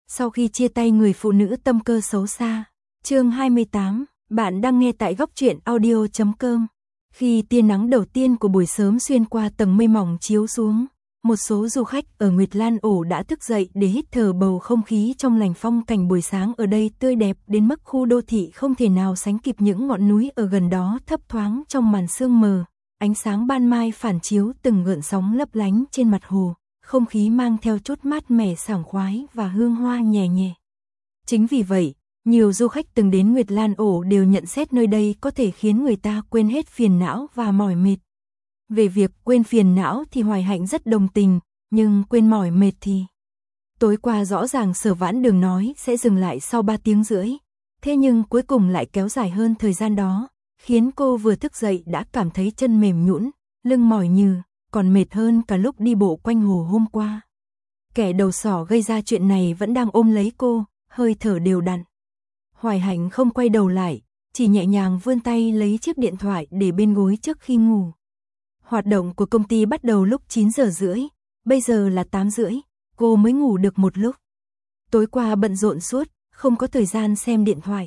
Sau khi chia tay người phụ nữ tâm cơ xấu xa. Chương 28, bạn đang nghe tại góc truyện audio.com. Khi tia nắng đầu tiên của buổi sớm xuyên qua tầng mây mỏng chiếu xuống, một số du khách ở Nguyệt Lan Ổ đã thức dậy để hít thở bầu không khí trong lành. Phong cảnh buổi sáng ở đây tươi đẹp đến mức khu đô thị không thể nào sánh kịp. Những ngọn núi ở gần đó thấp thoáng trong màn sương mờ, ánh sáng ban mai phản chiếu từng gợn sóng lấp lánh trên mặt hồ, không khí mang theo chút mát mẻ sảng khoái và hương hoa nhẹ nhẹ. Chính vì vậy, nhiều du khách từng đến Nguyệt Lan Ổ đều nhận xét nơi đây có thể khiến người ta quên hết phiền não và mỏi mệt. Về việc quên phiền não thì Hoài Hạnh rất đồng tình, nhưng quên mỏi mệt thì... Tối qua rõ ràng Sở Vãn Đường nói sẽ dừng lại sau 3 tiếng rưỡi, thế nhưng cuối cùng lại kéo dài hơn thời gian đó, khiến cô vừa thức dậy đã cảm thấy chân mềm nhũn, lưng mỏi nhừ, còn mệt hơn cả lúc đi bộ quanh hồ hôm qua. Kẻ đầu sỏ gây ra chuyện này vẫn đang ôm lấy cô, hơi thở đều đặn. Hoài Hạnh không quay đầu lại, chỉ nhẹ nhàng vươn tay lấy chiếc điện thoại để bên gối trước khi ngủ. Hoạt động của công ty bắt đầu lúc 9 giờ rưỡi, bây giờ là 8 rưỡi, cô mới ngủ được một lúc. Tối qua bận rộn suốt, không có thời gian xem điện thoại.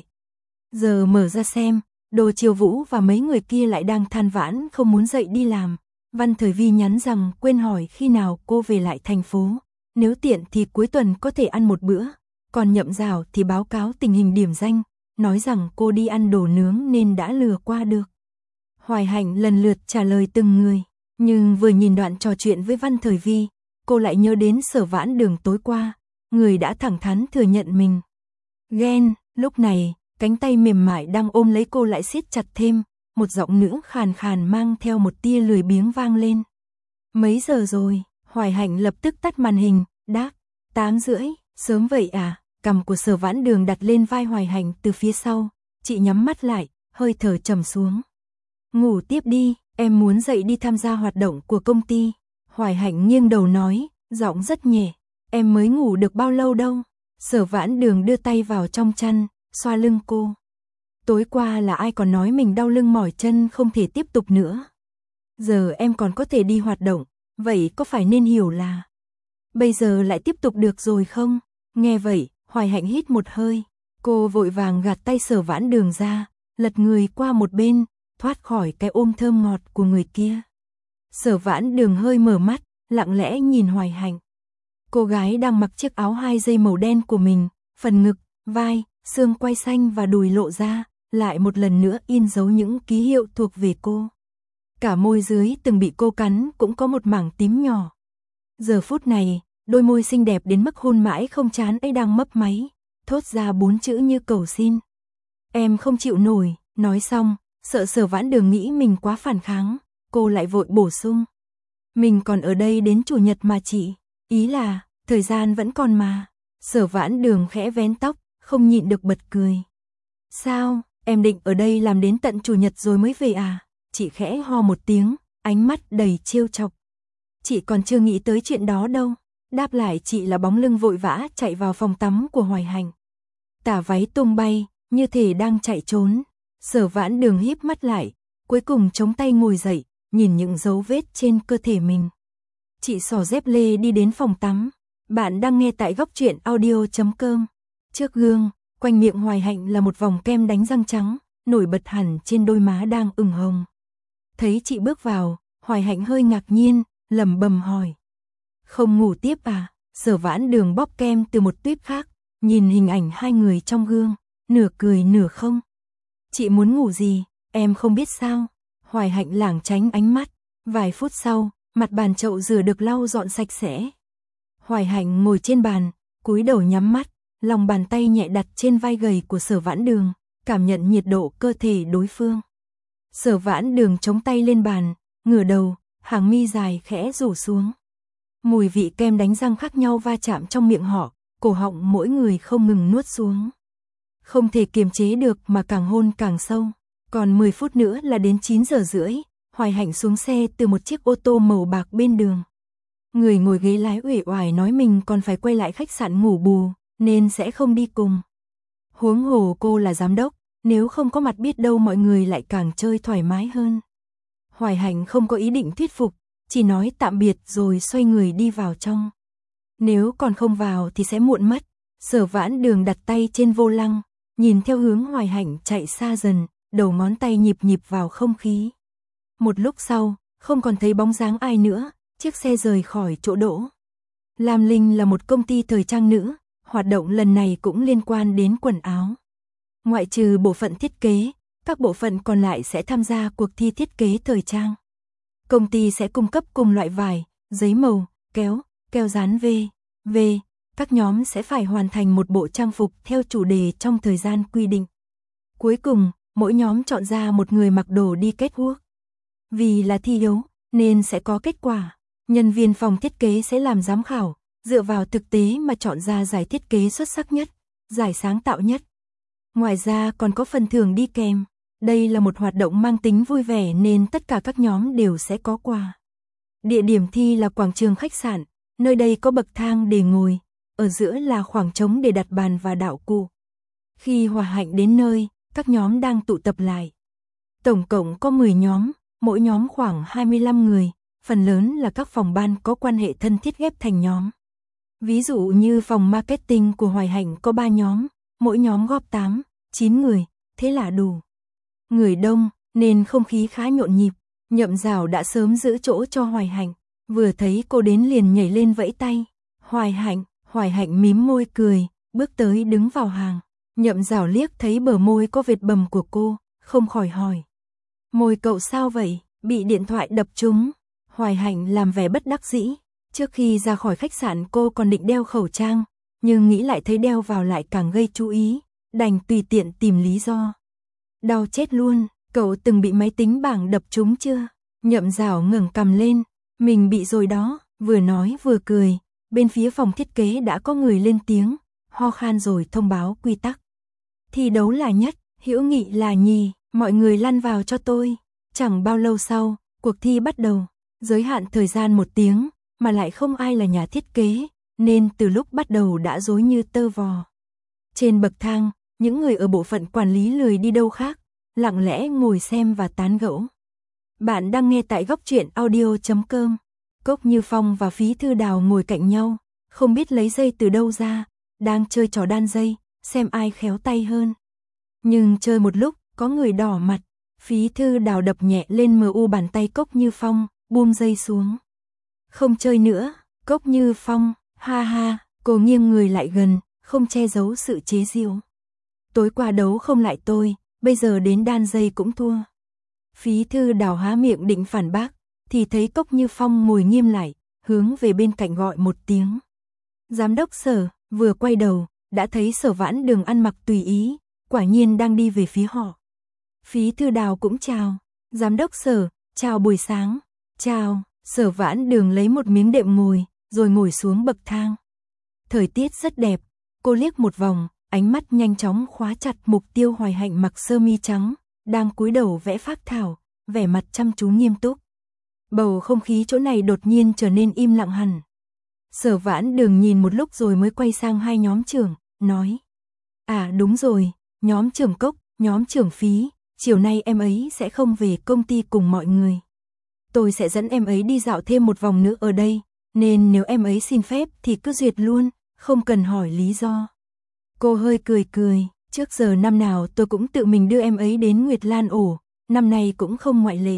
Giờ mở ra xem, Đồ Triều Vũ và mấy người kia lại đang than vãn không muốn dậy đi làm. Văn Thời Vi nhắn rằng quên hỏi khi nào cô về lại thành phố, nếu tiện thì cuối tuần có thể ăn một bữa. Còn Nhậm Rào thì báo cáo tình hình điểm danh, nói rằng cô đi ăn đồ nướng nên đã lừa qua được. Hoài Hạnh lần lượt trả lời từng người, nhưng vừa nhìn đoạn trò chuyện với Văn Thời Vi, cô lại nhớ đến Sở Vãn Đường tối qua, người đã thẳng thắn thừa nhận mình ghen. Lúc này, cánh tay mềm mại đang ôm lấy cô lại siết chặt thêm, một giọng nữ khàn khàn mang theo một tia lười biếng vang lên. Mấy giờ rồi? Hoài Hạnh lập tức tắt màn hình, đáp, 8 rưỡi, sớm vậy à? Cằm của Sở Vãn Đường đặt lên vai Hoài Hạnh từ phía sau, chị nhắm mắt lại, hơi thở trầm xuống. Ngủ tiếp đi, em muốn dậy đi tham gia hoạt động của công ty. Hoài Hạnh nghiêng đầu nói, giọng rất nhẹ, em mới ngủ được bao lâu đâu. Sở Vãn Đường đưa tay vào trong chăn, xoa lưng cô. Tối qua là ai còn nói mình đau lưng mỏi chân không thể tiếp tục nữa. Giờ em còn có thể đi hoạt động, vậy có phải nên hiểu là bây giờ lại tiếp tục được rồi không? Nghe vậy, Hoài Hạnh hít một hơi, cô vội vàng gạt tay Sở Vãn Đường ra, lật người qua một bên, thoát khỏi cái ôm thơm ngọt của người kia. Sở Vãn Đường hơi mở mắt, lặng lẽ nhìn Hoài Hạnh. Cô gái đang mặc chiếc áo 2 dây màu đen của mình, phần ngực, vai, xương quai xanh và đùi lộ ra, lại một lần nữa in dấu những ký hiệu thuộc về cô. Cả môi dưới từng bị cô cắn cũng có một mảng tím nhỏ. Giờ phút này, đôi môi xinh đẹp đến mức hôn mãi không chán ấy đang mấp máy, thốt ra 4 chữ như cầu xin. Em không chịu nổi. Nói xong, sợ Sở Vãn Đường nghĩ mình quá phản kháng, cô lại vội bổ sung. Mình còn ở đây đến Chủ nhật mà chị, ý là, thời gian vẫn còn mà. Sở Vãn Đường khẽ vén tóc, không nhịn được bật cười. Sao, em định ở đây làm đến tận Chủ nhật rồi mới về à? Chị khẽ ho một tiếng, ánh mắt đầy trêu chọc. Chị còn chưa nghĩ tới chuyện đó đâu. Đáp lại chị là bóng lưng vội vã chạy vào phòng tắm của Hoài Hạnh. Tà váy tung bay, như thể đang chạy trốn. Sở Vãn Đường híp mắt lại, cuối cùng chống tay ngồi dậy, nhìn những dấu vết trên cơ thể mình. Chị xỏ dép lê đi đến phòng tắm. Bạn đang nghe tại góc truyện audio.com. Trước gương, quanh miệng Hoài Hạnh là một vòng kem đánh răng trắng, nổi bật hẳn trên đôi má đang ửng hồng. Thấy chị bước vào, Hoài Hạnh hơi ngạc nhiên, lẩm bẩm hỏi. Không ngủ tiếp à? Sở Vãn Đường bóp kem từ một tuýp khác, nhìn hình ảnh hai người trong gương, nửa cười nửa không. Chị muốn ngủ gì, em không biết sao? Hoài Hạnh lảng tránh ánh mắt. Vài phút sau, mặt bàn chậu rửa được lau dọn sạch sẽ. Hoài Hạnh ngồi trên bàn, cúi đầu nhắm mắt, lòng bàn tay nhẹ đặt trên vai gầy của Sở Vãn Đường, cảm nhận nhiệt độ cơ thể đối phương. Sở Vãn Đường chống tay lên bàn, ngửa đầu, hàng mi dài khẽ rủ xuống. Mùi vị kem đánh răng khác nhau va chạm trong miệng họ, cổ họng mỗi người không ngừng nuốt xuống. Không thể kiềm chế được mà càng hôn càng sâu. Còn 10 phút nữa là đến 9 giờ rưỡi, Hoài Hạnh xuống xe từ một chiếc ô tô màu bạc bên đường. Người ngồi ghế lái uể oải nói mình còn phải quay lại khách sạn ngủ bù, nên sẽ không đi cùng. Huống hồ cô là giám đốc, nếu không có mặt biết đâu mọi người lại càng chơi thoải mái hơn. Hoài Hạnh không có ý định thuyết phục, chỉ nói tạm biệt rồi xoay người đi vào trong. Nếu còn không vào thì sẽ muộn mất. Sở Vãn Đường đặt tay trên vô lăng, nhìn theo hướng Hoài Hạnh chạy xa dần, đầu ngón tay nhịp nhịp vào không khí. Một lúc sau, không còn thấy bóng dáng ai nữa, chiếc xe rời khỏi chỗ đỗ. Lam Linh là một công ty thời trang nữ, hoạt động lần này cũng liên quan đến quần áo. Ngoại trừ bộ phận thiết kế, các bộ phận còn lại sẽ tham gia cuộc thi thiết kế thời trang. Công ty sẽ cung cấp cùng loại vải, giấy màu, kéo, keo dán v.v. Các nhóm sẽ phải hoàn thành một bộ trang phục theo chủ đề trong thời gian quy định. Cuối cùng, mỗi nhóm chọn ra một người mặc đồ đi catwalk. Vì là thi đấu, nên sẽ có kết quả. Nhân viên phòng thiết kế sẽ làm giám khảo, dựa vào thực tế mà chọn ra giải thiết kế xuất sắc nhất, giải sáng tạo nhất. Ngoài ra còn có phần thưởng đi kèm. Đây là một hoạt động mang tính vui vẻ nên tất cả các nhóm đều sẽ có quà. Địa điểm thi là quảng trường khách sạn, nơi đây có bậc thang để ngồi, ở giữa là khoảng trống để đặt bàn và đạo cụ. Khi Hòa Hạnh đến nơi, các nhóm đang tụ tập lại. Tổng cộng có 10 nhóm, mỗi nhóm khoảng 25 người, phần lớn là các phòng ban có quan hệ thân thiết ghép thành nhóm. Ví dụ như phòng marketing của Hoài Hạnh có 3 nhóm, mỗi nhóm góp 8, 9 người, thế là đủ. Người đông, nên không khí khá nhộn nhịp, Nhậm Dảo đã sớm giữ chỗ cho Hoài Hạnh, vừa thấy cô đến liền nhảy lên vẫy tay. Hoài Hạnh mím môi cười, bước tới đứng vào hàng. Nhậm Dảo liếc thấy bờ môi có vệt bầm của cô, không khỏi hỏi. Môi cậu sao vậy, bị điện thoại đập trúng. Hoài Hạnh làm vẻ bất đắc dĩ. Trước khi ra khỏi khách sạn cô còn định đeo khẩu trang, nhưng nghĩ lại thấy đeo vào lại càng gây chú ý, đành tùy tiện tìm lý do. Đau chết luôn, cậu từng bị máy tính bảng đập trúng chưa? Nhậm Dảo ngẩng cằm lên, mình bị rồi đó, vừa nói vừa cười. Bên phía phòng thiết kế đã có người lên tiếng, ho khan rồi thông báo quy tắc. Thi đấu là nhất, hữu nghị là nhì, mọi người lăn vào cho tôi. Chẳng bao lâu sau, cuộc thi bắt đầu, giới hạn thời gian 1 tiếng, mà lại không ai là nhà thiết kế, nên từ lúc bắt đầu đã rối như tơ vò. Trên bậc thang, những người ở bộ phận quản lý lười đi đâu khác, lặng lẽ ngồi xem và tán gẫu. Bạn đang nghe tại góc truyện audio.com. Cốc Như Phong và Phí Thư Đào ngồi cạnh nhau, không biết lấy dây từ đâu ra, đang chơi trò đan dây, xem ai khéo tay hơn. Nhưng chơi một lúc, có người đỏ mặt, Phí Thư Đào đập nhẹ lên MU bàn tay Cốc Như Phong, buông dây xuống. Không chơi nữa, Cốc Như Phong, ha ha, cô nghiêng người lại gần, không che giấu sự chế giễu. Tối qua đấu không lại tôi, bây giờ đến đan dây cũng thua. Phí Thư Đào há miệng định phản bác, thì thấy Cốc Như Phong ngồi nghiêm lại, hướng về bên cạnh gọi một tiếng. Giám đốc Sở, vừa quay đầu, đã thấy Sở Vãn Đường ăn mặc tùy ý, quả nhiên đang đi về phía họ. Phí Thư Đào cũng chào, giám đốc Sở, chào buổi sáng, chào. Sở Vãn Đường lấy một miếng đệm ngồi, rồi ngồi xuống bậc thang. Thời tiết rất đẹp, cô liếc một vòng, ánh mắt nhanh chóng khóa chặt mục tiêu Hoài Hạnh mặc sơ mi trắng, đang cúi đầu vẽ phác thảo, vẻ mặt chăm chú nghiêm túc. Bầu không khí chỗ này đột nhiên trở nên im lặng hẳn. Sở Vãn Đường nhìn một lúc rồi mới quay sang hai nhóm trưởng, nói. À đúng rồi, nhóm trưởng Cốc, nhóm trưởng Phí, chiều nay em ấy sẽ không về công ty cùng mọi người. Tôi sẽ dẫn em ấy đi dạo thêm một vòng nữa ở đây, nên nếu em ấy xin phép thì cứ duyệt luôn, không cần hỏi lý do. Cô hơi cười, trước giờ năm nào tôi cũng tự mình đưa em ấy đến Nguyệt Lan ổ, năm nay cũng không ngoại lệ.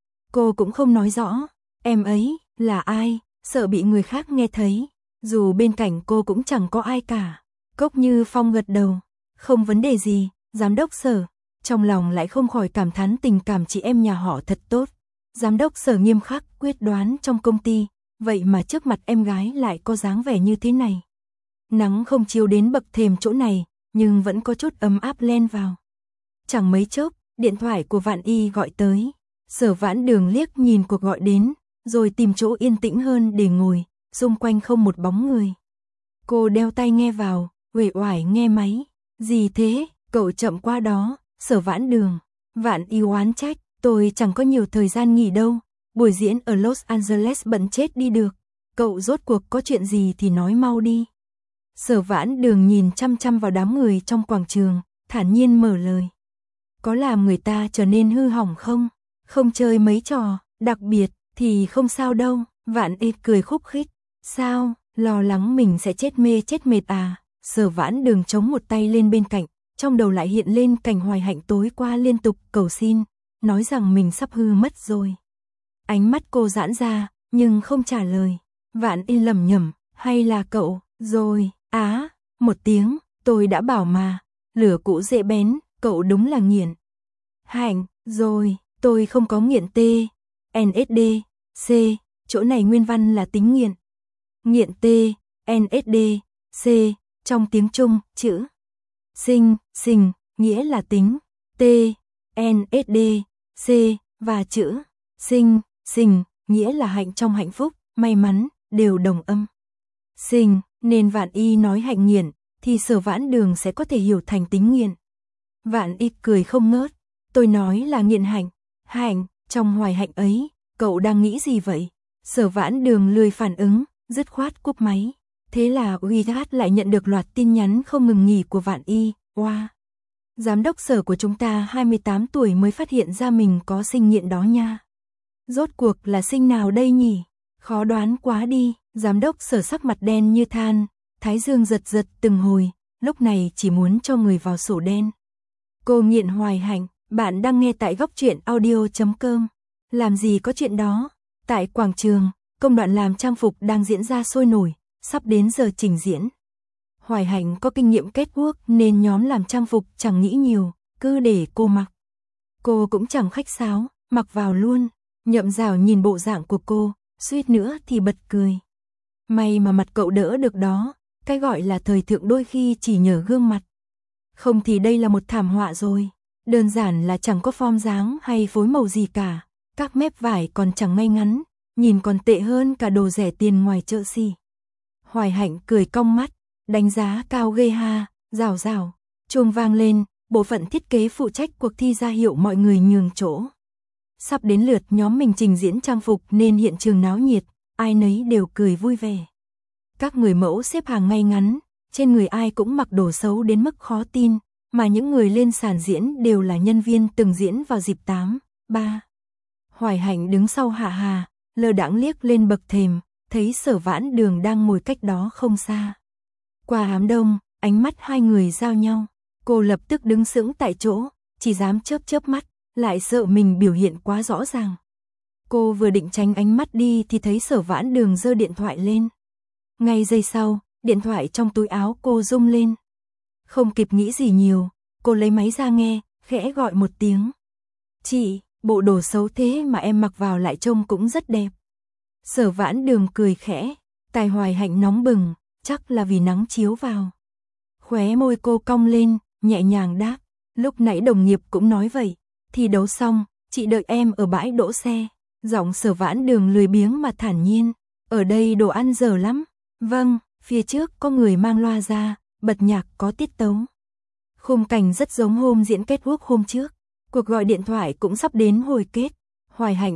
Cô cũng không nói rõ, em ấy là ai, sợ bị người khác nghe thấy, dù bên cạnh cô cũng chẳng có ai cả. Cốc Như Phong gật đầu, không vấn đề gì, giám đốc Sở, trong lòng lại không khỏi cảm thán tình cảm chị em nhà họ thật tốt. Giám đốc Sở nghiêm khắc, quyết đoán trong công ty, vậy mà trước mặt em gái lại có dáng vẻ như thế này. Nắng không chiếu đến bậc thềm chỗ này, nhưng vẫn có chút ấm áp len vào. Chẳng mấy chốc, điện thoại của Vạn Y gọi tới. Sở Vãn Đường liếc nhìn cuộc gọi đến, rồi tìm chỗ yên tĩnh hơn để ngồi, xung quanh không một bóng người. Cô đeo tai nghe vào, uể oải nghe máy. Gì thế, cậu chậm qua đó, Sở Vãn Đường. Vạn Y oán trách, tôi chẳng có nhiều thời gian nghỉ đâu, buổi diễn ở Los Angeles bận chết đi được. Cậu rốt cuộc có chuyện gì thì nói mau đi. Sở Vãn Đường nhìn chăm chăm vào đám người trong quảng trường, thản nhiên mở lời. Có làm người ta trở nên hư hỏng không? Không chơi mấy trò, đặc biệt, thì không sao đâu. Vạn Y cười khúc khích. Sao, lo lắng mình sẽ chết mê chết mệt à? Sở Vãn Đường chống một tay lên bên cạnh, trong đầu lại hiện lên cảnh Hoài Hạnh tối qua liên tục cầu xin, nói rằng mình sắp hư mất rồi. Ánh mắt cô giãn ra, nhưng không trả lời. Vạn Y lẩm nhẩm, hay là cậu, rồi, một tiếng, tôi đã bảo mà, lửa cũ dễ bén, cậu đúng là nghiện. Hạnh, rồi, tôi không có nghiện T, NSD, C, chỗ này nguyên văn là tính nghiện. Nghiện T, NSD, C, trong tiếng Trung, chữ sinh, nghĩa là tính, T, NSD, C, và chữ sinh, nghĩa là hạnh trong hạnh phúc, may mắn, đều đồng âm. Sinh, nên Vạn Y nói hạnh nghiện, thì Sở Vãn Đường sẽ có thể hiểu thành tính nghiện. Vạn Y cười không ngớt, tôi nói là nghiện hạnh, trong Hoài Hạnh ấy, cậu đang nghĩ gì vậy? Sở Vãn Đường lười phản ứng, dứt khoát cúp máy. Thế là WeChat lại nhận được loạt tin nhắn không ngừng nghỉ của Vạn Y. Wow! Giám đốc sở của chúng ta 28 tuổi mới phát hiện ra mình có sinh nghiện đó nha. Rốt cuộc là sinh nào đây nhỉ? Khó đoán quá đi. Giám đốc sở sắc mặt đen như than, thái dương giật từng hồi, lúc này chỉ muốn cho người vào sổ đen. Cô nghiện Hoài Hạnh, bạn đang nghe tại Góc Truyện Audio.com. Làm gì có chuyện đó? Tại quảng trường, công đoạn làm trang phục đang diễn ra sôi nổi, sắp đến giờ trình diễn. Hoài Hạnh có kinh nghiệm catwalk nên nhóm làm trang phục chẳng nghĩ nhiều, cứ để cô mặc. Cô cũng chẳng khách sáo, mặc vào luôn. Nhậm Dào nhìn bộ dạng của cô, suýt nữa thì bật cười. May mà mặt cậu đỡ được đó, cái gọi là thời thượng đôi khi chỉ nhờ gương mặt. Không thì đây là một thảm họa rồi, đơn giản là chẳng có form dáng hay phối màu gì cả, các mép vải còn chẳng ngay ngắn, nhìn còn tệ hơn cả đồ rẻ tiền ngoài chợ xỉ. Hoài Hạnh cười cong mắt, đánh giá cao ghê ha, rào, chuông vang lên, bộ phận thiết kế phụ trách cuộc thi ra hiệu mọi người nhường chỗ. Sắp đến lượt nhóm mình trình diễn trang phục nên hiện trường náo nhiệt, ai nấy đều cười vui vẻ. Các người mẫu xếp hàng ngay ngắn, trên người ai cũng mặc đồ xấu đến mức khó tin, mà những người lên sàn diễn đều là nhân viên từng diễn vào dịp 8/3. Hoài Hạnh đứng sau Hạ Hà, lơ đãng liếc lên bậc thềm, thấy Sở Vãn Đường đang ngồi cách đó không xa. Qua đám đông, ánh mắt hai người giao nhau, cô lập tức đứng sững tại chỗ, chỉ dám chớp mắt, lại sợ mình biểu hiện quá rõ ràng. Cô vừa định tránh ánh mắt đi thì thấy Sở Vãn Đường giơ điện thoại lên. Ngay giây sau, điện thoại trong túi áo cô rung lên. Không kịp nghĩ gì nhiều, cô lấy máy ra nghe, khẽ gọi một tiếng. Chị, bộ đồ xấu thế mà em mặc vào lại trông cũng rất đẹp. Sở Vãn Đường cười khẽ, tai Hoài Hạnh nóng bừng, chắc là vì nắng chiếu vào. Khóe môi cô cong lên, nhẹ nhàng đáp, lúc nãy đồng nghiệp cũng nói vậy, thi đấu xong, chị đợi em ở bãi đỗ xe. Giọng Sở Vãn Đường lười biếng mà thản nhiên, ở đây đồ ăn dở lắm. Vâng, phía trước có người mang loa ra, bật nhạc có tiết tấu. Khung cảnh rất giống hôm diễn catwalk hôm trước, cuộc gọi điện thoại cũng sắp đến hồi kết. Hoài Hạnh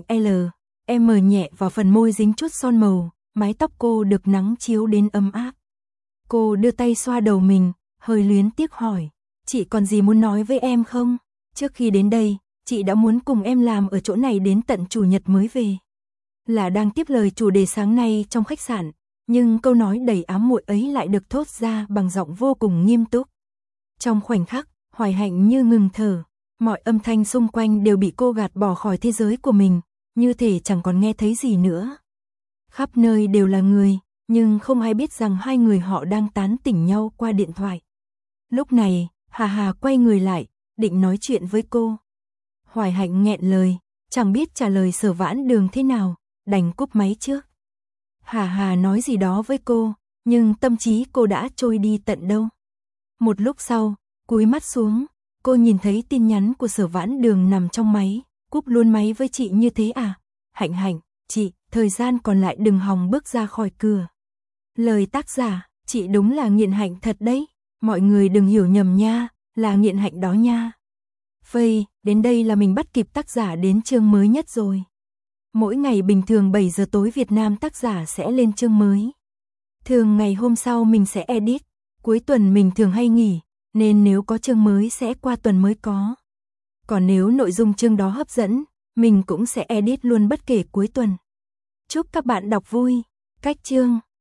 em nhẹ vào phần môi dính chút son màu, mái tóc cô được nắng chiếu đến ấm áp. Cô đưa tay xoa đầu mình, hơi luyến tiếc hỏi, chị còn gì muốn nói với em không? Trước khi đến đây, chị đã muốn cùng em làm ở chỗ này đến tận chủ nhật mới về. Là đang tiếp lời chủ đề sáng nay trong khách sạn, nhưng câu nói đầy ám muội ấy lại được thốt ra bằng giọng vô cùng nghiêm túc. Trong khoảnh khắc, Hoài Hạnh như ngừng thở, mọi âm thanh xung quanh đều bị cô gạt bỏ khỏi thế giới của mình, như thể chẳng còn nghe thấy gì nữa. Khắp nơi đều là người, nhưng không ai biết rằng hai người họ đang tán tỉnh nhau qua điện thoại. Lúc này, Hà Hà quay người lại, định nói chuyện với cô. Hoài Hạnh nghẹn lời, chẳng biết trả lời Sở Vãn Đường thế nào, đành cúp máy trước. Hà Hà nói gì đó với cô, nhưng tâm trí cô đã trôi đi tận đâu. Một lúc sau, cúi mắt xuống, cô nhìn thấy tin nhắn của Sở Vãn Đường nằm trong máy, cúp luôn máy với chị như thế à? Hạnh, chị, thời gian còn lại đừng hòng bước ra khỏi cửa. Lời tác giả, chị đúng là nghiện hạnh thật đấy, mọi người đừng hiểu nhầm nha, là nghiện hạnh đó nha. Phây, đến đây là mình bắt kịp tác giả đến chương mới nhất rồi. Mỗi ngày bình thường 7 giờ tối Việt Nam tác giả sẽ lên chương mới. Thường ngày hôm sau mình sẽ edit, cuối tuần mình thường hay nghỉ, nên nếu có chương mới sẽ qua tuần mới có. Còn nếu nội dung chương đó hấp dẫn, mình cũng sẽ edit luôn bất kể cuối tuần. Chúc các bạn đọc vui. Cách chương